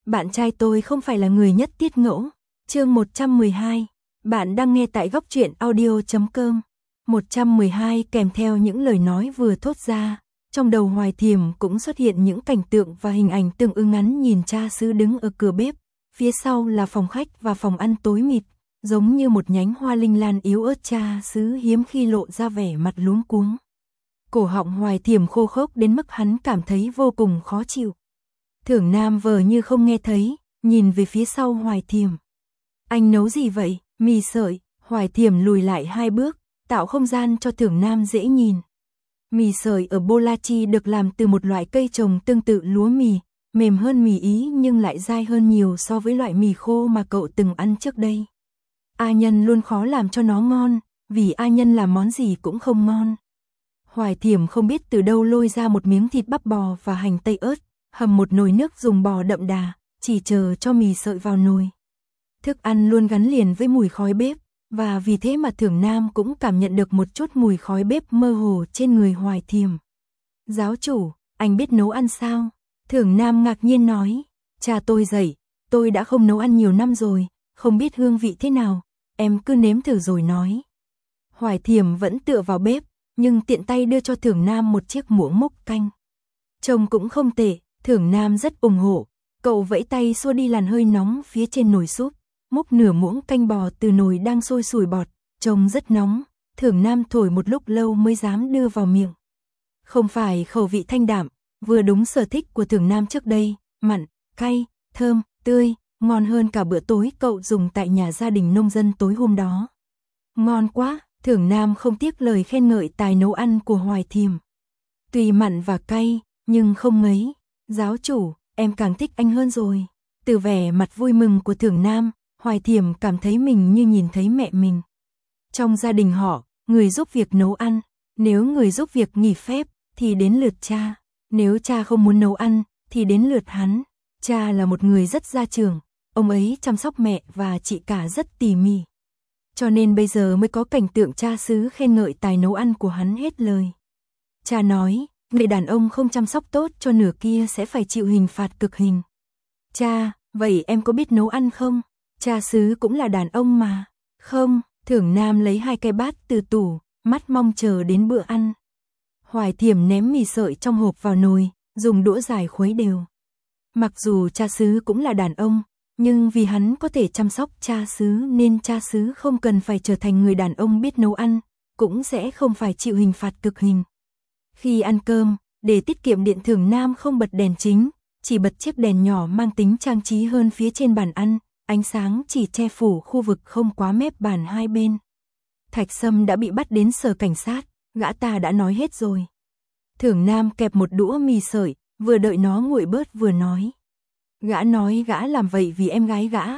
Bạn trai tôi không phải là người nhất tiết ngẫu. Chương 112. Bạn đang nghe tại goctruyện.audio.com. 112 kèm theo những lời nói vừa thốt ra, trong đầu Hoài Thiểm cũng xuất hiện những cảnh tượng và hình ảnh tương ứng. Ngắn nhìn cha xứ đứng ở cửa bếp, phía sau là phòng khách và phòng ăn tối mịt, giống như một nhánh hoa linh lan yếu ớt. Cha xứ hiếm khi lộ ra vẻ mặt luống cuống. Cổ họng Hoài Thiểm khô khốc đến mức hắn cảm thấy vô cùng khó chịu. Thưởng Nam vờ như không nghe thấy, nhìn về phía sau Hoài Thiểm. Anh nấu gì vậy? Mì sợi. Hoài Thiểm lùi lại 2 bước, tạo không gian cho Thưởng Nam dễ nhìn. Mì sợi ở Bolachi được làm từ một loại cây trồng tương tự lúa mì, mềm hơn mì Ý nhưng lại dai hơn nhiều so với loại mì khô mà cậu từng ăn trước đây. A Nhân luôn khó làm cho nó ngon, vì A Nhân làm món gì cũng không ngon. Hoài Thiểm không biết từ đâu lôi ra một miếng thịt bắp bò và hành tây ớt, hầm một nồi nước dùng bò đậm đà, chỉ chờ cho mì sợi vào nồi. Thức ăn luôn gắn liền với mùi khói bếp, và vì thế mà Thưởng Nam cũng cảm nhận được một chút mùi khói bếp mơ hồ trên người Hoài Thiểm. Giáo chủ, anh biết nấu ăn sao? Thưởng Nam ngạc nhiên nói, cha tôi dạy, tôi đã không nấu ăn nhiều năm rồi, không biết hương vị thế nào, em cứ nếm thử rồi nói. Hoài Thiểm vẫn tựa vào bếp, nhưng tiện tay đưa cho Thưởng Nam một chiếc muỗng múc canh. Trông cũng không tệ, Thưởng Nam rất ủng hộ, cậu vẫy tay xua đi làn hơi nóng phía trên nồi súp, múc nửa muỗng canh bò từ nồi đang sôi sùi bọt, trông rất nóng, Thưởng Nam thổi một lúc lâu mới dám đưa vào miệng. Không phải khẩu vị thanh đạm, vừa đúng sở thích của Thưởng Nam trước đây, mặn, cay, thơm, tươi, ngon hơn cả bữa tối cậu dùng tại nhà gia đình nông dân tối hôm đó. Ngon quá, Thưởng Nam không tiếc lời khen ngợi tài nấu ăn của Hoài Thiểm. Tuy mặn và cay, nhưng không mấy. Giáo chủ, em càng thích anh hơn rồi. Từ vẻ mặt vui mừng của Thưởng Nam, Hoài Thiểm cảm thấy mình như nhìn thấy mẹ mình. Trong gia đình họ, người giúp việc nấu ăn, nếu người giúp việc nghỉ phép, thì đến lượt cha. Nếu cha không muốn nấu ăn, thì đến lượt hắn. Cha là một người rất gia trưởng, ông ấy chăm sóc mẹ và chị cả rất tỉ mỉ. Cho nên bây giờ mới có cảnh tượng cha xứ khen ngợi tài nấu ăn của hắn hết lời. Cha nói, người đàn ông không chăm sóc tốt cho nửa kia sẽ phải chịu hình phạt cực hình. Cha, vậy em có biết nấu ăn không? Cha xứ cũng là đàn ông mà. Không, Thưởng Nam lấy 2 cái bát từ tủ, mắt mong chờ đến bữa ăn. Hoài Thiểm ném mì sợi trong hộp vào nồi, dùng đũa dài khuấy đều. Mặc dù cha xứ cũng là đàn ông, nhưng vì hắn có thể chăm sóc cha xứ nên cha xứ không cần phải trở thành người đàn ông biết nấu ăn, cũng sẽ không phải chịu hình phạt cực hình. Khi ăn cơm, để tiết kiệm điện Thưởng Nam không bật đèn chính, chỉ bật chiếc đèn nhỏ mang tính trang trí hơn phía trên bàn ăn, ánh sáng chỉ che phủ khu vực không quá mép bàn hai bên. Thạch Sâm đã bị bắt đến sở cảnh sát, gã ta đã nói hết rồi. Thưởng Nam kẹp một đũa mì sợi, vừa đợi nó nguội bớt vừa nói. Gã nói gã làm vậy vì em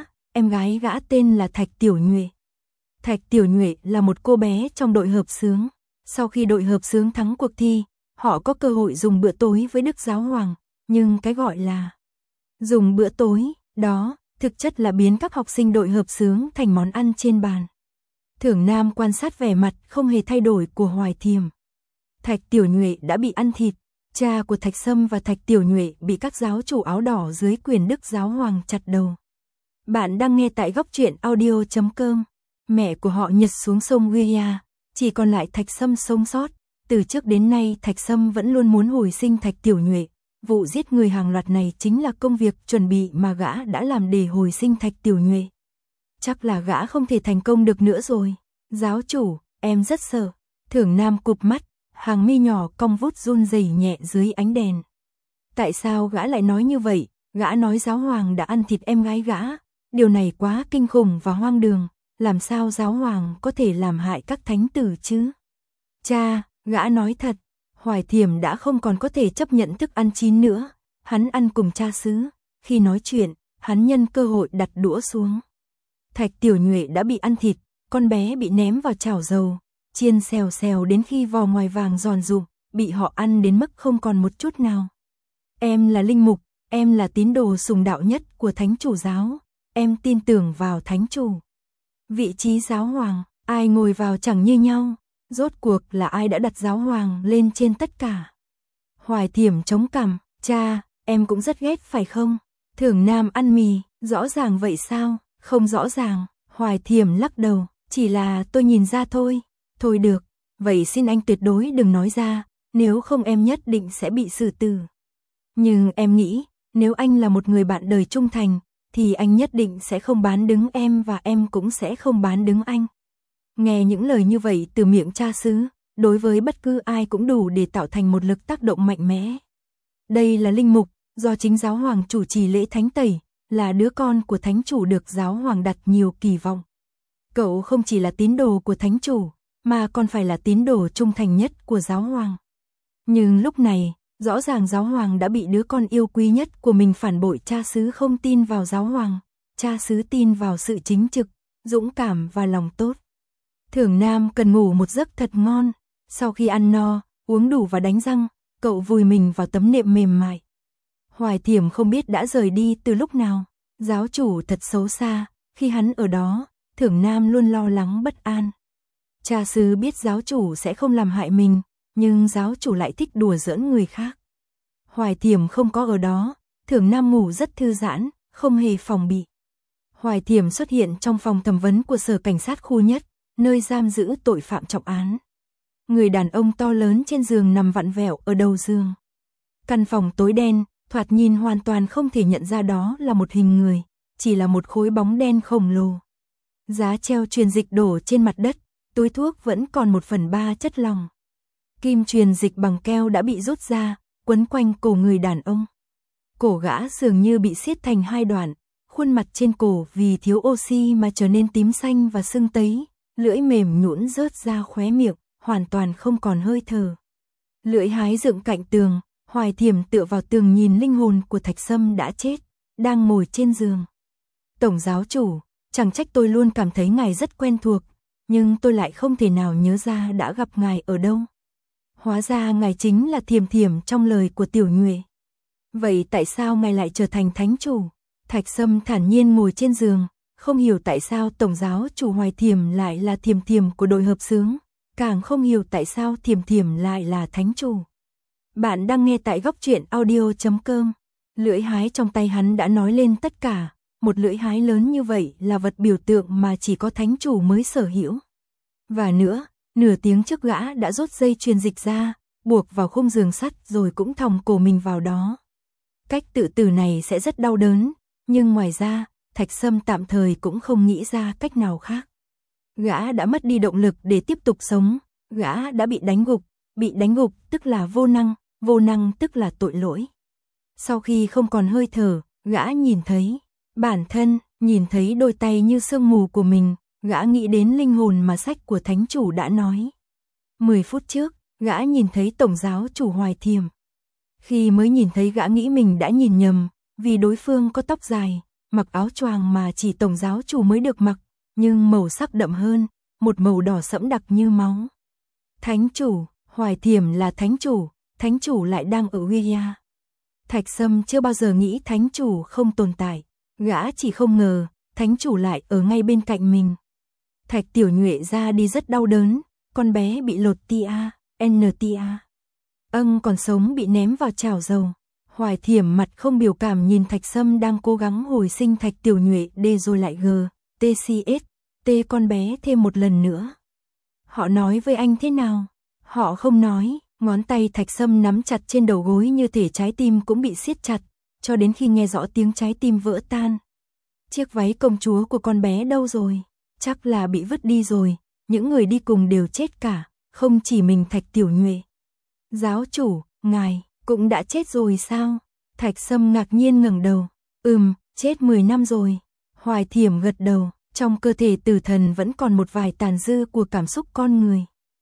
gái gã tên là Thạch Tiểu Nhuệ. Thạch Tiểu Nhuệ là một cô bé trong đội hợp xướng. Sau khi đội hợp xướng thắng cuộc thi, họ có cơ hội dùng bữa tối với Đức Giáo Hoàng, nhưng cái gọi là dùng bữa tối, đó, thực chất là biến các học sinh đội hợp xướng thành món ăn trên bàn. Thưởng Nam quan sát vẻ mặt không hề thay đổi của Hoài Thiểm. Thạch Tiểu Nhuệ đã bị ăn thịt, cha của Thạch Sâm và Thạch Tiểu Nhuệ bị các giáo chủ áo đỏ dưới quyền Đức Giáo Hoàng chặt đầu. Bạn đang nghe tại goctruyện.audio.com. Mẹ của họ nhật xuống sông Guia, chỉ còn lại Thạch Sâm sống sót. Từ trước đến nay Thạch Sâm vẫn luôn muốn hồi sinh Thạch Tiểu Nhuệ. Vụ giết người hàng loạt này chính là công việc chuẩn bị mà gã đã làm để hồi sinh Thạch Tiểu Nhuệ. Chắc là gã không thể thành công được nữa rồi. Giáo chủ, em rất sợ. Thưởng Nam cụp mắt, hàng mi nhỏ cong vút run rẩy nhẹ dưới ánh đèn. Tại sao gã lại nói như vậy? Gã nói Giáo Hoàng đã ăn thịt em gái gã. Điều này quá kinh khủng và hoang đường. Làm sao Giáo Hoàng có thể làm hại các thánh tử chứ? Cha, gã nói thật. Hoài Thiểm đã không còn có thể chấp nhận thức ăn chín nữa. Hắn ăn cùng cha xứ. Khi nói chuyện, hắn nhân cơ hội đặt đũa xuống. Thạch Tiểu Nhuệ đã bị ăn thịt, con bé bị ném vào chảo dầu, chiên xèo xèo đến khi vỏ ngoài vàng giòn rụm, bị họ ăn đến mức không còn một chút nào. Em là linh mục, em là tín đồ sùng đạo nhất của Thánh Chủ giáo, em tin tưởng vào Thánh Chủ. Vị trí Giáo Hoàng, ai ngồi vào chẳng như nhau, rốt cuộc là ai đã đặt Giáo Hoàng lên trên tất cả. Hoài Thiểm chống cằm, cha, em cũng rất ghét phải không? Thưởng Nam ăn mì, rõ ràng vậy sao? Không rõ ràng, Hoài Thiểm lắc đầu, chỉ là tôi nhìn ra thôi. Thôi được, vậy xin anh tuyệt đối đừng nói ra, nếu không em nhất định sẽ bị xử tử. Nhưng em nghĩ, nếu anh là một người bạn đời trung thành, thì anh nhất định sẽ không bán đứng em và em cũng sẽ không bán đứng anh. Nghe những lời như vậy từ miệng cha xứ, đối với bất cứ ai cũng đủ để tạo thành một lực tác động mạnh mẽ. Đây là linh mục, do chính giáo hoàng chủ trì lễ thánh tẩy, là đứa con của thánh chủ được giáo hoàng đặt nhiều kỳ vọng. Cậu không chỉ là tín đồ của thánh chủ, mà còn phải là tín đồ trung thành nhất của giáo hoàng. Nhưng lúc này, rõ ràng giáo hoàng đã bị đứa con yêu quý nhất của mình phản bội. Cha xứ không tin vào giáo hoàng, cha xứ tin vào sự chính trực, dũng cảm và lòng tốt. Thưởng Nam cần ngủ một giấc thật ngon, sau khi ăn no, uống đủ và đánh răng, cậu vùi mình vào tấm nệm mềm mại. Hoài Thiểm không biết đã rời đi từ lúc nào, giáo chủ thật xấu xa, khi hắn ở đó, Thưởng Nam luôn lo lắng bất an. Cha xứ biết giáo chủ sẽ không làm hại mình, nhưng giáo chủ lại thích đùa giỡn người khác. Hoài Thiểm không có ở đó, Thưởng Nam ngủ rất thư giãn, không hề phòng bị. Hoài Thiểm xuất hiện trong phòng thẩm vấn của sở cảnh sát khu nhất, nơi giam giữ tội phạm trọng án. Người đàn ông to lớn trên giường nằm vặn vẹo ở đầu giường. Căn phòng tối đen, thoạt nhìn hoàn toàn không thể nhận ra đó là một hình người, chỉ là một khối bóng đen khổng lồ. Giá treo truyền dịch đổ trên mặt đất, túi thuốc vẫn còn 1/3 chất lỏng. Kim truyền dịch bằng keo đã bị rút ra, quấn quanh cổ người đàn ông. Cổ gã dường như bị siết thành hai đoạn, khuôn mặt trên cổ vì thiếu oxy mà trở nên tím xanh và sưng tấy, lưỡi mềm nhũn rớt ra khóe miệng, hoàn toàn không còn hơi thở. Lưỡi hái dựng cạnh tường, Hoài Thiểm tựa vào tường nhìn linh hồn của Thạch Sâm đã chết, đang ngồi trên giường. Tổng giáo chủ, chẳng trách tôi luôn cảm thấy ngài rất quen thuộc, nhưng tôi lại không thể nào nhớ ra đã gặp ngài ở đâu. Hóa ra ngài chính là Thiểm Thiểm trong lời của Tiểu Nhuệ. Vậy tại sao ngài lại trở thành thánh chủ? Thạch Sâm thản nhiên ngồi trên giường, không hiểu tại sao tổng giáo chủ Hoài Thiểm lại là Thiểm Thiểm của đội hợp xướng, càng không hiểu tại sao Thiểm Thiểm lại là thánh chủ. Bạn đang nghe tại góc truyện audio.com. Lưỡi hái trong tay hắn đã nói lên tất cả, một lưỡi hái lớn như vậy là vật biểu tượng mà chỉ có thánh chủ mới sở hữu. Và nữa, nửa tiếng trước gã đã rút dây truyền dịch ra, buộc vào khung giường sắt rồi cũng thòng cổ mình vào đó. Cách tự tử này sẽ rất đau đớn, nhưng ngoài ra, Thạch Sâm tạm thời cũng không nghĩ ra cách nào khác. Gã đã mất đi động lực để tiếp tục sống, gã đã bị đánh gục tức là vô năng tức là tội lỗi. Sau khi không còn hơi thở, gã nhìn thấy bản thân, nhìn thấy đôi tay như sương mù của mình, gã nghĩ đến linh hồn mà sách của thánh chủ đã nói. 10 phút trước, gã nhìn thấy tổng giáo chủ Hoài Thiểm. Khi mới nhìn thấy gã nghĩ mình đã nhìn nhầm, vì đối phương có tóc dài, mặc áo choàng mà chỉ tổng giáo chủ mới được mặc, nhưng màu sắc đậm hơn, một màu đỏ sẫm đặc như máu. Thánh chủ, Hoài Thiểm là thánh chủ lại đang ở Uia. Thạch Sâm chưa bao giờ nghĩ thánh chủ không tồn tại, gã chỉ không ngờ, thánh chủ lại ở ngay bên cạnh mình. Thạch Tiểu Nhuệ ra đi rất đau đớn, con bé bị lột tia, NTA. Còn sống bị ném vào chảo dầu. Hoài Thiểm mặt không biểu cảm nhìn Thạch Sâm đang cố gắng hồi sinh Thạch Tiểu Nhuệ D rồi lại TCS, T con bé thêm một lần nữa. Họ nói với anh thế nào? Họ không nói, ngón tay Thạch Sâm nắm chặt trên đầu gối như thể trái tim cũng bị siết chặt, cho đến khi nghe rõ tiếng trái tim vỡ tan. Chiếc váy công chúa của con bé đâu rồi? Chắc là bị vứt đi rồi, những người đi cùng đều chết cả, không chỉ mình Thạch Tiểu Nhuệ. Giáo chủ, ngài cũng đã chết rồi sao? Thạch Sâm ngạc nhiên ngẩng đầu. Chết 10 năm rồi. Hoài Thiểm gật đầu, trong cơ thể tử thần vẫn còn một vài tàn dư của cảm xúc con người.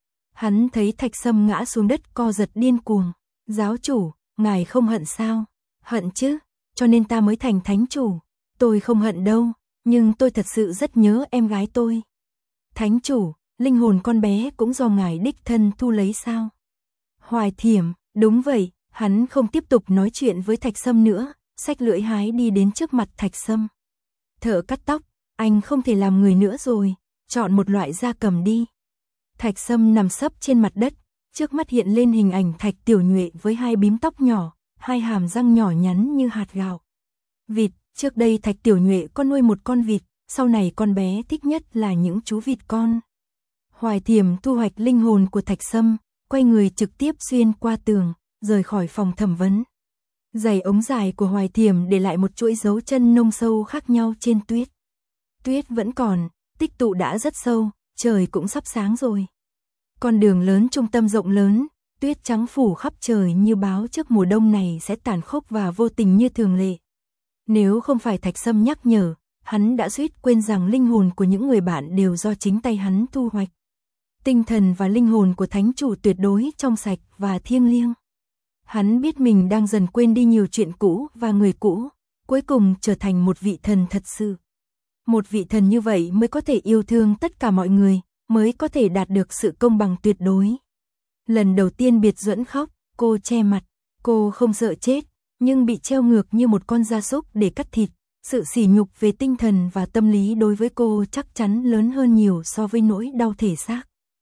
Hắn thấy Thạch Sâm ngã xuống đất co giật điên cuồng. Giáo chủ, ngài không hận sao? Hận chứ, cho nên ta mới thành thánh chủ. Tôi không hận đâu, nhưng tôi thật sự rất nhớ em gái tôi. Thánh chủ, linh hồn con bé cũng do ngài đích thân thu lấy sao? Hoài Thiểm, đúng vậy, hắn không tiếp tục nói chuyện với Thạch Sâm nữa, xách lưỡi hái đi đến trước mặt Thạch Sâm. Thợ cắt tóc, anh không thể làm người nữa rồi, chọn một loại gia cầm đi. Thạch Sâm nằm sấp trên mặt đất, trước mắt hiện lên hình ảnh Thạch Tiểu Nhuệ với hai bím tóc nhỏ, hai hàm răng nhỏ nhắn như hạt gạo. Vịt, trước đây Thạch Tiểu Nhuệ có nuôi một con vịt, sau này con bé thích nhất là những chú vịt con. Hoài Thiểm thu hoạch linh hồn của Thạch Sâm, quay người trực tiếp xuyên qua tường, rời khỏi phòng thẩm vấn. Giày ống dài của Hoài Thiểm để lại một chuỗi dấu chân nông sâu khác nhau trên tuyết. Tuyết vẫn còn, tích tụ đã rất sâu, trời cũng sắp sáng rồi. Con đường lớn trung tâm rộng lớn, tuyết trắng phủ khắp trời như báo trước mùa đông này sẽ tàn khốc và vô tình như thường lệ. Nếu không phải Thạch Sâm nhắc nhở, hắn đã suýt quên rằng linh hồn của những người bạn đều do chính tay hắn thu hoạch. Tinh thần và linh hồn của thánh chủ tuyệt đối trong sạch và thiêng liêng. Hắn biết mình đang dần quên đi nhiều chuyện cũ và người cũ, cuối cùng trở thành một vị thần thật sự. Một vị thần như vậy mới có thể yêu thương tất cả mọi người, mới có thể đạt được sự công bằng tuyệt đối. Lần đầu tiên Biệt Duẫn khóc, cô che mặt, cô không sợ chết, nhưng bị treo ngược như một con gia súc để cắt thịt. Sự sỉ nhục về tinh thần và tâm lý đối với cô chắc chắn lớn hơn nhiều so với nỗi đau thể xác.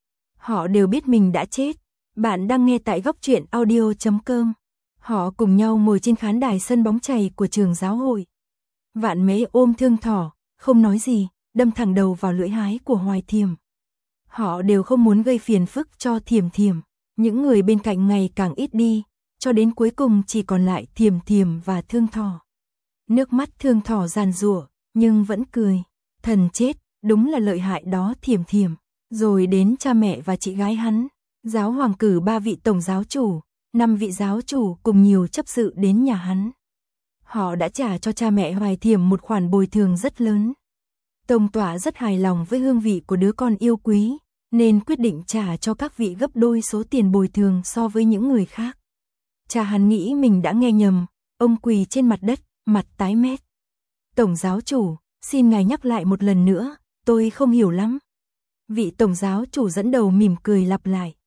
Họ đều biết mình đã chết. Bạn đang nghe tại góc truyện audio.com. Họ cùng nhau ngồi trên khán đài sân bóng chày của trường giáo hội. Vạn Mễ ôm Thương Thỏ, không nói gì, đâm thẳng đầu vào lưỡi hái của Hoài Thiểm. Họ đều không muốn gây phiền phức cho Thiểm Thiểm. Những người bên cạnh ngày càng ít đi, cho đến cuối cùng chỉ còn lại Thiểm Thiểm và Thương Thỏ. Nước mắt Thương Thỏ giàn giụa, nhưng vẫn cười. Thần chết, đúng là lợi hại đó Thiểm Thiểm. Rồi đến cha mẹ và chị gái hắn. Giáo hoàng cử 3 vị tổng giáo chủ, 5 vị giáo chủ cùng nhiều chấp sự đến nhà hắn. Họ đã trả cho cha mẹ Hoài Thiểm một khoản bồi thường rất lớn. Tông tọa rất hài lòng với hương vị của đứa con yêu quý, nên quyết định trả cho các vị gấp đôi số tiền bồi thường so với những người khác. Cha hắn nghĩ mình đã nghe nhầm, ông quỳ trên mặt đất, mặt tái mét. Tổng giáo chủ, xin ngài nhắc lại một lần nữa, tôi không hiểu lắm. Vị tổng giáo chủ dẫn đầu mỉm cười lặp lại.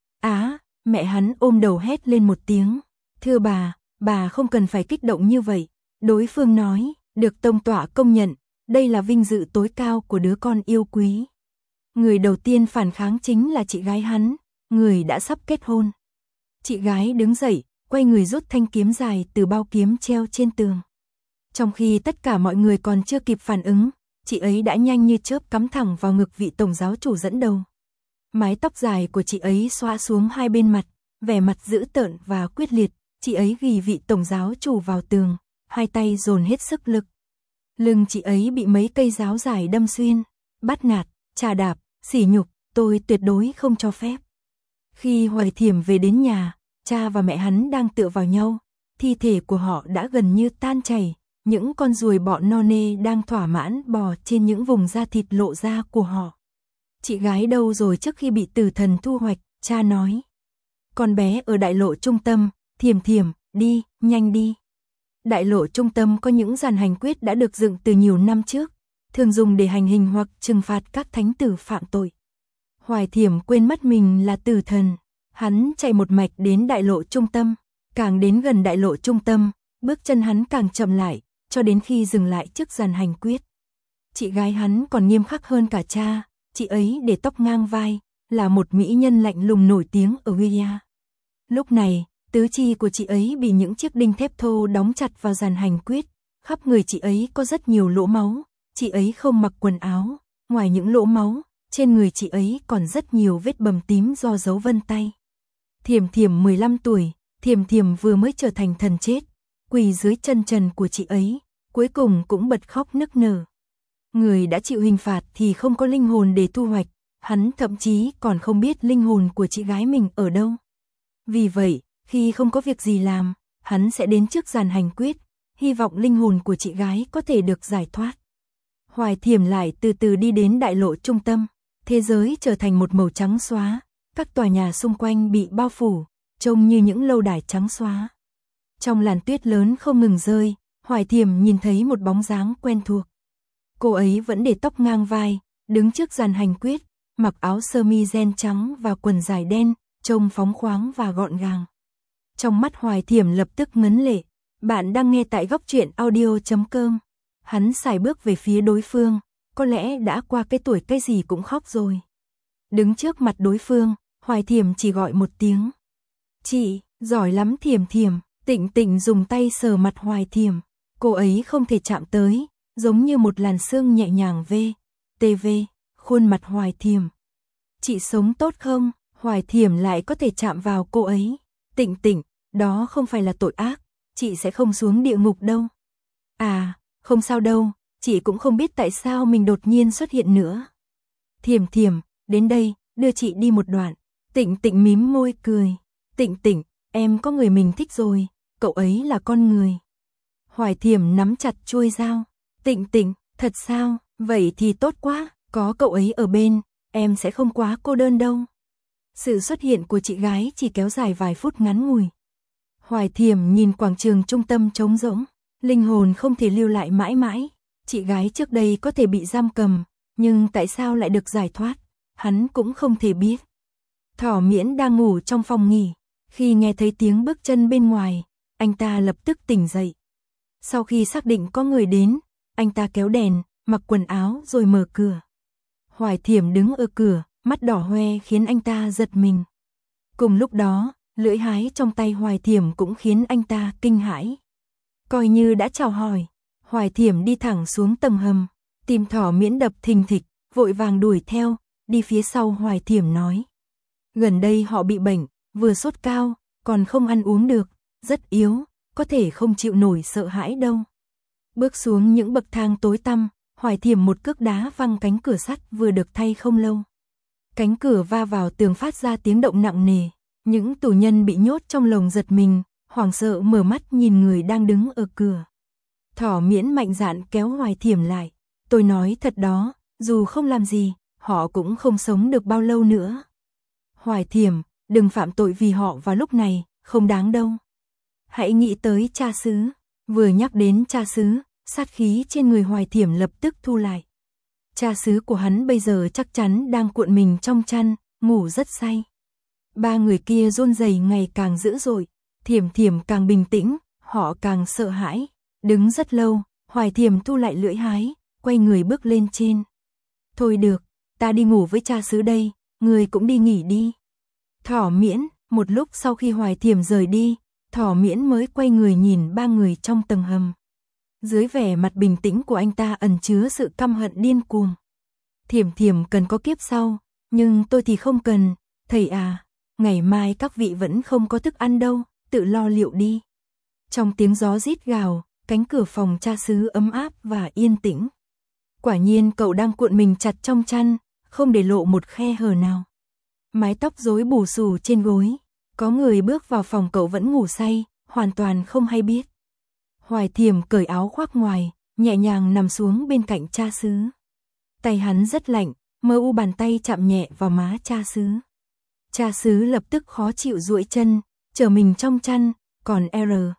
Mẹ hắn ôm đầu hét lên một tiếng. Thưa bà không cần phải kích động như vậy. Đối phương nói, được tông tọa công nhận, đây là vinh dự tối cao của đứa con yêu quý. Người đầu tiên phản kháng chính là chị gái hắn, người đã sắp kết hôn. Chị gái đứng dậy, quay người rút thanh kiếm dài từ bao kiếm treo trên tường. Trong khi tất cả mọi người còn chưa kịp phản ứng, chị ấy đã nhanh như chớp cắm thẳng vào ngực vị tổng giáo chủ dẫn đầu. Mái tóc dài của chị ấy xõa xuống hai bên mặt, vẻ mặt dữ tợn và quyết liệt, chị ấy ghi vị tổng giáo chủ vào tường, hai tay dồn hết sức lực. Lưng chị ấy bị mấy cây giáo dài đâm xuyên, bắt nạt, trà đạp, sỉ nhục, tôi tuyệt đối không cho phép. Khi Hoài Thiểm về đến nhà, cha và mẹ hắn đang tựa vào nhau, thi thể của họ đã gần như tan chảy, những con ruồi bọ no nê đang thỏa mãn bò trên những vùng da thịt lộ ra của họ. Chị gái đâu rồi trước khi bị tử thần thu hoạch, cha nói. Con bé ở đại lộ trung tâm, Thiểm Thiểm, đi, nhanh đi. Đại lộ trung tâm có những giàn hành quyết đã được dựng từ nhiều năm trước, thường dùng để hành hình hoặc trừng phạt các thánh tử phạm tội. Hoài Thiểm quên mất mình là tử thần, hắn chạy một mạch đến đại lộ trung tâm, càng đến gần đại lộ trung tâm, bước chân hắn càng chậm lại, cho đến khi dừng lại trước giàn hành quyết. Chị gái hắn còn nghiêm khắc hơn cả cha, chị ấy để tóc ngang vai, là một mỹ nhân lạnh lùng nổi tiếng ở Wia. Lúc này, tứ chi của chị ấy bị những chiếc đinh thép thô đóng chặt vào giàn hành quyết, khắp người chị ấy có rất nhiều lỗ máu, chị ấy không mặc quần áo, ngoài những lỗ máu, trên người chị ấy còn rất nhiều vết bầm tím do dấu vân tay. Thiểm Thiểm 15 tuổi, Thiểm Thiểm vừa mới trở thành thần chết, quỳ dưới chân trần của chị ấy, cuối cùng cũng bật khóc nức nở. Người đã chịu hình phạt thì không có linh hồn để thu hoạch, hắn thậm chí còn không biết linh hồn của chị gái mình ở đâu. Vì vậy, khi không có việc gì làm, hắn sẽ đến trước giàn hành quyết, hy vọng linh hồn của chị gái có thể được giải thoát. Hoài Thiểm lại từ từ đi đến đại lộ trung tâm, thế giới trở thành một màu trắng xóa, các tòa nhà xung quanh bị bao phủ, trông như những lâu đài trắng xóa. Trong làn tuyết lớn không ngừng rơi, Hoài Thiểm nhìn thấy một bóng dáng quen thuộc. Cô ấy vẫn để tóc ngang vai, đứng trước giàn hành quyết, mặc áo sơ mi ren trắng và quần dài đen, trông phóng khoáng và gọn gàng. Trong mắt Hoài Thiểm lập tức ngấn lệ. Bạn đang nghe tại góc truyện audio.com. Hắn sải bước về phía đối phương, có lẽ đã qua cái tuổi cái gì cũng khóc rồi. Đứng trước mặt đối phương, Hoài Thiểm chỉ gọi một tiếng. Chị, giỏi lắm Thiểm Thiểm. Tịnh Tịnh dùng tay sờ mặt Hoài Thiểm. cô ấy không thể chạm tới, giống như một làn sương nhẹ nhàng TV, khuôn mặt Hoài Thiểm. Chị sống tốt không? Hoài Thiểm lại có thể chạm vào cô ấy. Tịnh Tịnh, đó không phải là tội ác, chị sẽ không xuống địa ngục đâu. À, không sao đâu, chị cũng không biết tại sao mình đột nhiên xuất hiện nữa. Thiểm Thiểm, đến đây, đưa chị đi một đoạn. Tịnh Tịnh mím môi cười. Tịnh Tịnh, em có người mình thích rồi, cậu ấy là con người. Hoài Thiểm nắm chặt chuôi dao. Tịnh Tịnh, thật sao, vậy thì tốt quá, có cậu ấy ở bên, em sẽ không quá cô đơn đâu. Sự xuất hiện của chị gái chỉ kéo dài vài phút ngắn ngủi. Hoài Thiểm nhìn quảng trường trung tâm trống rỗng, linh hồn không thể lưu lại mãi mãi. Chị gái trước đây có thể bị giam cầm, nhưng tại sao lại được giải thoát, hắn cũng không thể biết. Thỏ Miễn đang ngủ trong phòng nghỉ, khi nghe thấy tiếng bước chân bên ngoài, anh ta lập tức tỉnh dậy. Sau khi xác định có người đến, anh ta kéo đèn, mặc quần áo rồi mở cửa. Hoài Thiểm đứng ở cửa, mắt đỏ hoe khiến anh ta giật mình. Cùng lúc đó, lưỡi hái trong tay Hoài Thiểm cũng khiến anh ta kinh hãi. Coi như đã chào hỏi, Hoài Thiểm đi thẳng xuống tầng hầm, tim Thỏ Miễn đập thình thịch, vội vàng đuổi theo, đi phía sau Hoài Thiểm nói. Gần đây họ bị bệnh, vừa sốt cao, còn không ăn uống được, rất yếu, có thể không chịu nổi sợ hãi đâu. Bước xuống những bậc thang tối tăm, Hoài Thiểm một cước đá văng cánh cửa sắt vừa được thay không lâu. Cánh cửa va vào tường phát ra tiếng động nặng nề, những tù nhân bị nhốt trong lồng giật mình, hoảng sợ mở mắt nhìn người đang đứng ở cửa. Thỏ Miễn mạnh dạn kéo Hoài Thiểm lại, tôi nói thật đó, dù không làm gì, họ cũng không sống được bao lâu nữa. Hoài Thiểm, đừng phạm tội vì họ vào lúc này, không đáng đâu. Hãy nghĩ tới cha xứ, vừa nhắc đến cha xứ, sát khí trên người Hoài Thiểm lập tức thu lại. Cha xứ của hắn bây giờ chắc chắn đang cuộn mình trong chăn, ngủ rất say. Ba người kia run rẩy ngày càng dữ dội, Thiểm Thiểm càng bình tĩnh, họ càng sợ hãi. Đứng rất lâu, Hoài Thiểm thu lại lưỡi hái, quay người bước lên trên. Thôi được, ta đi ngủ với cha xứ đây, người cũng đi nghỉ đi. Thỏ Miễn, một lúc sau khi Hoài Thiểm rời đi, Thỏ Miễn mới quay người nhìn ba người trong tầng hầm. Dưới vẻ mặt bình tĩnh của anh ta ẩn chứa sự căm hận điên cuồng. Thiểm Thiểm cần có kiếp sau, nhưng tôi thì không cần, thầy à, ngày mai các vị vẫn không có thức ăn đâu, tự lo liệu đi. Trong tiếng gió rít gào, cánh cửa phòng cha xứ ấm áp và yên tĩnh. Quả nhiên cậu đang cuộn mình chặt trong chăn, không để lộ một khe hở nào. Mái tóc rối bù xù trên gối, có người bước vào phòng cậu vẫn ngủ say, hoàn toàn không hay biết. Hoài Thiểm cởi áo khoác ngoài, nhẹ nhàng nằm xuống bên cạnh cha xứ. Tay hắn rất lạnh, mơ u bàn tay chạm nhẹ vào má cha xứ. Cha xứ lập tức khó chịu duỗi chân, trở mình trong chăn, còn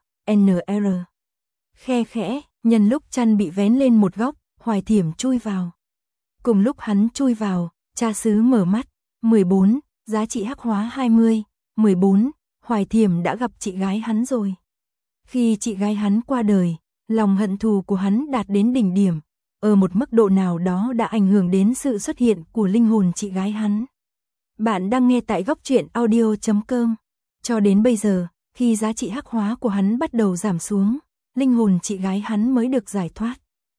NR. Khe khẽ, nhân lúc chăn bị vén lên một góc, Hoài Thiểm chui vào. Cùng lúc hắn chui vào, cha xứ mở mắt. 14, giá trị hắc hóa 20. 14, Hoài Thiểm đã gặp chị gái hắn rồi. Khi chị gái hắn qua đời, lòng hận thù của hắn đạt đến đỉnh điểm, ở một mức độ nào đó đã ảnh hưởng đến sự xuất hiện của linh hồn chị gái hắn. Bạn đang nghe tại góc truyện audio.com. Cho đến bây giờ, khi giá trị hắc hóa của hắn bắt đầu giảm xuống, linh hồn chị gái hắn mới được giải thoát.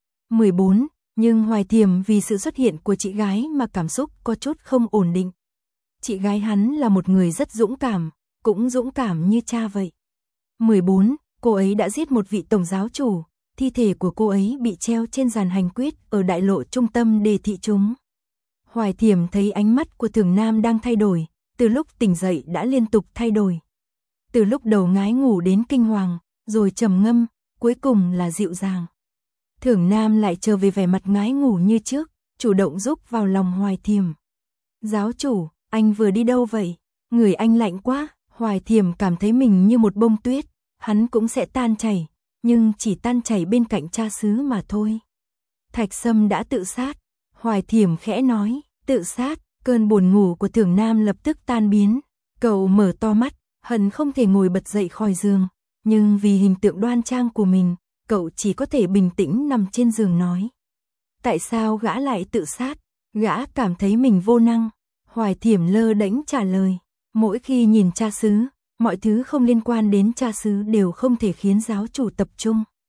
14, nhưng Hoài Thiểm vì sự xuất hiện của chị gái mà cảm xúc có chút không ổn định. Chị gái hắn là một người rất dũng cảm, cũng dũng cảm như cha vậy. 14, cô ấy đã giết một vị tổng giáo chủ, thi thể của cô ấy bị treo trên giàn hành quyết ở đại lộ trung tâm Đề Thị Chúng. Hoài Thiểm thấy ánh mắt của Thường Nam đang thay đổi, từ lúc tỉnh dậy đã liên tục thay đổi. Từ lúc đầu ngái ngủ đến kinh hoàng, rồi trầm ngâm, cuối cùng là dịu dàng. Thường Nam lại trở về vẻ mặt ngái ngủ như trước, chủ động giúp vào lòng Hoài Thiểm. Giáo chủ, anh vừa đi đâu vậy? Người anh lạnh quá. Hoài Thiểm cảm thấy mình như một bông tuyết, hắn cũng sẽ tan chảy, nhưng chỉ tan chảy bên cạnh cha xứ mà thôi. Thạch Sâm đã tự sát. Hoài Thiểm khẽ nói, tự sát. Cơn buồn ngủ của Thường Nam lập tức tan biến. Cậu mở to mắt, hận không thể ngồi bật dậy khỏi giường, nhưng vì hình tượng đoan trang của mình, cậu chỉ có thể bình tĩnh nằm trên giường nói. Tại sao gã lại tự sát? Gã cảm thấy mình vô năng. Hoài Thiểm lơ đễnh trả lời. Mỗi khi nhìn cha xứ, mọi thứ không liên quan đến cha xứ đều không thể khiến giáo chủ tập trung.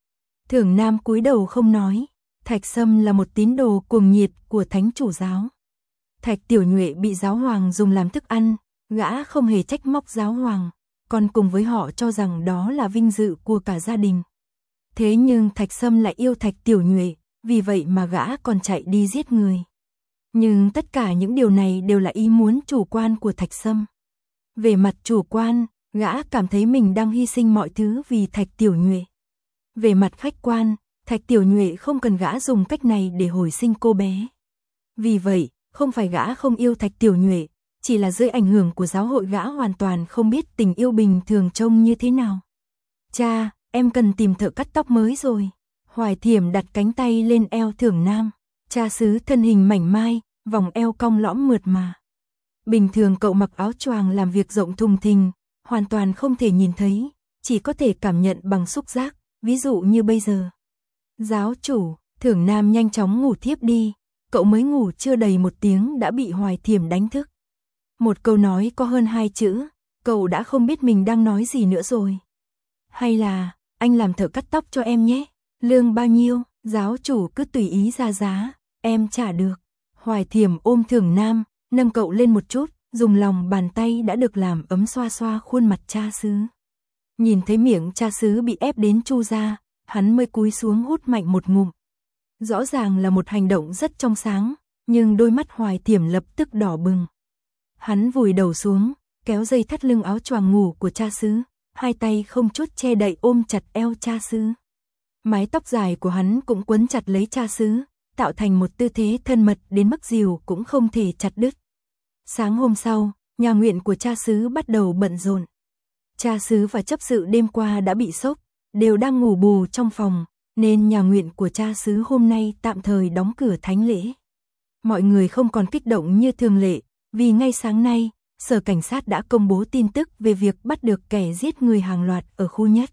Thưởng Nam cúi đầu không nói. Thạch Sâm là một tín đồ cuồng nhiệt của thánh chủ giáo. Thạch Tiểu Nhuệ bị giáo hoàng dùng làm thức ăn, gã không hề trách móc giáo hoàng, còn cùng với họ cho rằng đó là vinh dự của cả gia đình. Thế nhưng Thạch Sâm lại yêu Thạch Tiểu Nhuệ, vì vậy mà gã còn chạy đi giết người. Nhưng tất cả những điều này đều là ý muốn chủ quan của Thạch Sâm. Về mặt chủ quan, gã cảm thấy mình đang hy sinh mọi thứ vì Thạch Tiểu Nhuệ. Về mặt khách quan, Thạch Tiểu Nhuệ không cần gã dùng cách này để hồi sinh cô bé. Vì vậy, không phải gã không yêu Thạch Tiểu Nhuệ, chỉ là dưới ảnh hưởng của giáo hội gã hoàn toàn không biết tình yêu bình thường trông như thế nào. Cha, em cần tìm thợ cắt tóc mới rồi. Hoài Thiểm đặt cánh tay lên eo Thưởng Nam. Cha xứ thân hình mảnh mai, vòng eo cong lõm mượt mà. Bình thường cậu mặc áo choàng làm việc rộng thùng thình, hoàn toàn không thể nhìn thấy, chỉ có thể cảm nhận bằng xúc giác, ví dụ như bây giờ. Giáo chủ, Thưởng Nam nhanh chóng ngủ thiếp đi, cậu mới ngủ chưa đầy 1 tiếng đã bị Hoài Thiểm đánh thức. Một câu nói có hơn 2 chữ, cậu đã không biết mình đang nói gì nữa rồi. Hay là, anh làm thợ cắt tóc cho em nhé, lương bao nhiêu, giáo chủ cứ tùy ý ra giá, em trả được. Hoài Thiểm ôm Thưởng Nam, nâng cậu lên một chút, dùng lòng bàn tay đã được làm ấm xoa xoa khuôn mặt cha xứ. Nhìn thấy miệng cha xứ bị ép đến chu ra, hắn mới cúi xuống hút mạnh một ngụm. Rõ ràng là một hành động rất trong sáng, nhưng đôi mắt Hoài Thiểm lập tức đỏ bừng. Hắn vùi đầu xuống, kéo dây thắt lưng áo choàng ngủ của cha xứ, hai tay không chút che đậy ôm chặt eo cha xứ. Mái tóc dài của hắn cũng quấn chặt lấy cha xứ, tạo thành một tư thế thân mật đến mức rìu cũng không thể chặt đứt. Sáng hôm sau, nhà nguyện của cha xứ bắt đầu bận rộn. Cha xứ và chấp sự đêm qua đã bị sốc, đều đang ngủ bù trong phòng, nên nhà nguyện của cha xứ hôm nay tạm thời đóng cửa thánh lễ. Mọi người không còn kích động như thường lệ, vì ngay sáng nay, Sở Cảnh sát đã công bố tin tức về việc bắt được kẻ giết người hàng loạt ở khu nhất.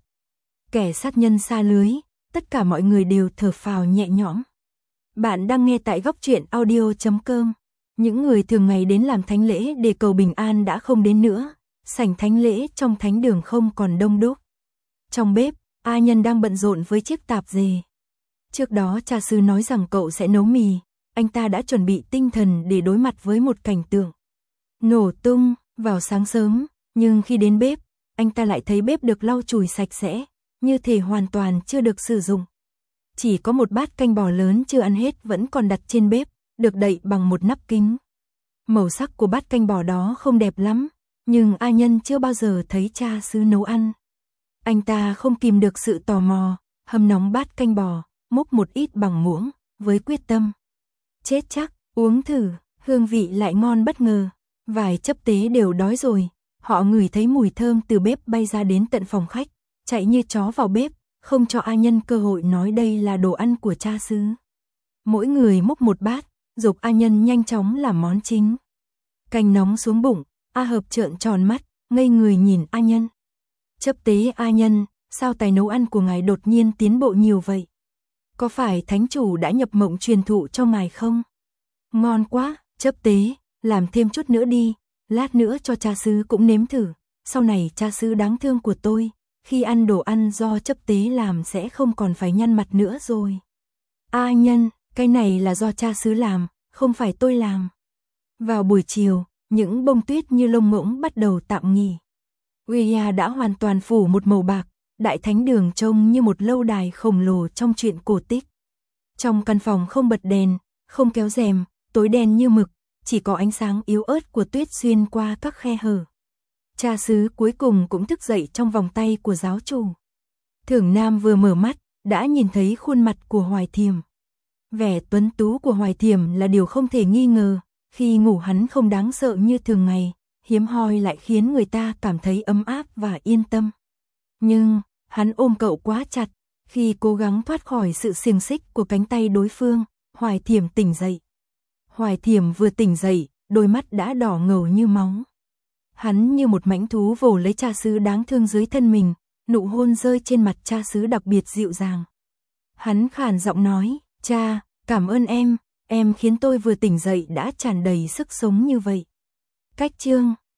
Kẻ sát nhân xa lưới, tất cả mọi người đều thở phào nhẹ nhõm. Bạn đang nghe tại góc truyện audio.com. Những người thường ngày đến làm thánh lễ để cầu bình an đã không đến nữa, sảnh thánh lễ trong thánh đường không còn đông đúc. Trong bếp, A Nhân đang bận rộn với chiếc tạp dề. Trước đó cha xứ nói rằng cậu sẽ nấu mì, anh ta đã chuẩn bị tinh thần để đối mặt với một cảnh tượng nổ tung vào sáng sớm, nhưng khi đến bếp, anh ta lại thấy bếp được lau chùi sạch sẽ, như thể hoàn toàn chưa được sử dụng. Chỉ có một bát canh bò lớn chưa ăn hết vẫn còn đặt trên bếp, được đậy bằng một nắp kính. Màu sắc của bát canh bò đó không đẹp lắm, nhưng A Nhân chưa bao giờ thấy cha xứ nấu ăn. Anh ta không kìm được sự tò mò, hâm nóng bát canh bò, múc một ít bằng muỗng, với quyết tâm. Chết chắc, uống thử, hương vị lại ngon bất ngờ. Vài chấp tế đều đói rồi, họ ngửi thấy mùi thơm từ bếp bay ra đến tận phòng khách, chạy như chó vào bếp, không cho A Nhân cơ hội nói đây là đồ ăn của cha xứ. Mỗi người múc một bát, giục A Nhân nhanh chóng làm món chính. Canh nóng xuống bụng, A Hợp trợn tròn mắt, ngây người nhìn A Nhân. Chấp tế A Nhân, sao tài nấu ăn của ngài đột nhiên tiến bộ nhiều vậy? Có phải thánh chủ đã nhập mộng truyền thụ cho ngài không? Ngon quá, chấp tế, làm thêm chút nữa đi, lát nữa cho cha xứ cũng nếm thử. Sau này cha xứ đáng thương của tôi, khi ăn đồ ăn do chấp tế làm sẽ không còn phải nhăn mặt nữa rồi. A Nhân, cái này là do cha xứ làm, không phải tôi làm. Vào buổi chiều, những bông tuyết như lông ngỗng bắt đầu tạm nghỉ. Uia đã hoàn toàn phủ một màu bạc, đại thánh đường trông như một lâu đài khổng lồ trong truyện cổ tích. Trong căn phòng không bật đèn, không kéo rèm, tối đen như mực, chỉ có ánh sáng yếu ớt của tuyết xuyên qua các khe hở. Cha xứ cuối cùng cũng thức dậy trong vòng tay của giáo chủ. Thưởng Nam vừa mở mắt, đã nhìn thấy khuôn mặt của Hoài Thiểm. Vẻ tuấn tú của Hoài Thiểm là điều không thể nghi ngờ, khi ngủ hắn không đáng sợ như thường ngày, hiếm hoi lại khiến người ta cảm thấy ấm áp và yên tâm. Nhưng, hắn ôm cậu quá chặt, khi cố gắng thoát khỏi sự xiềng xích của cánh tay đối phương, Hoài Thiểm tỉnh dậy. Hoài Thiểm vừa tỉnh dậy, đôi mắt đã đỏ ngầu như máu. Hắn như một mãnh thú vồ lấy cha xứ đáng thương dưới thân mình, nụ hôn rơi trên mặt cha xứ đặc biệt dịu dàng. Hắn khàn giọng nói, cha, cảm ơn em khiến tôi vừa tỉnh dậy đã tràn đầy sức sống như vậy. Cách chương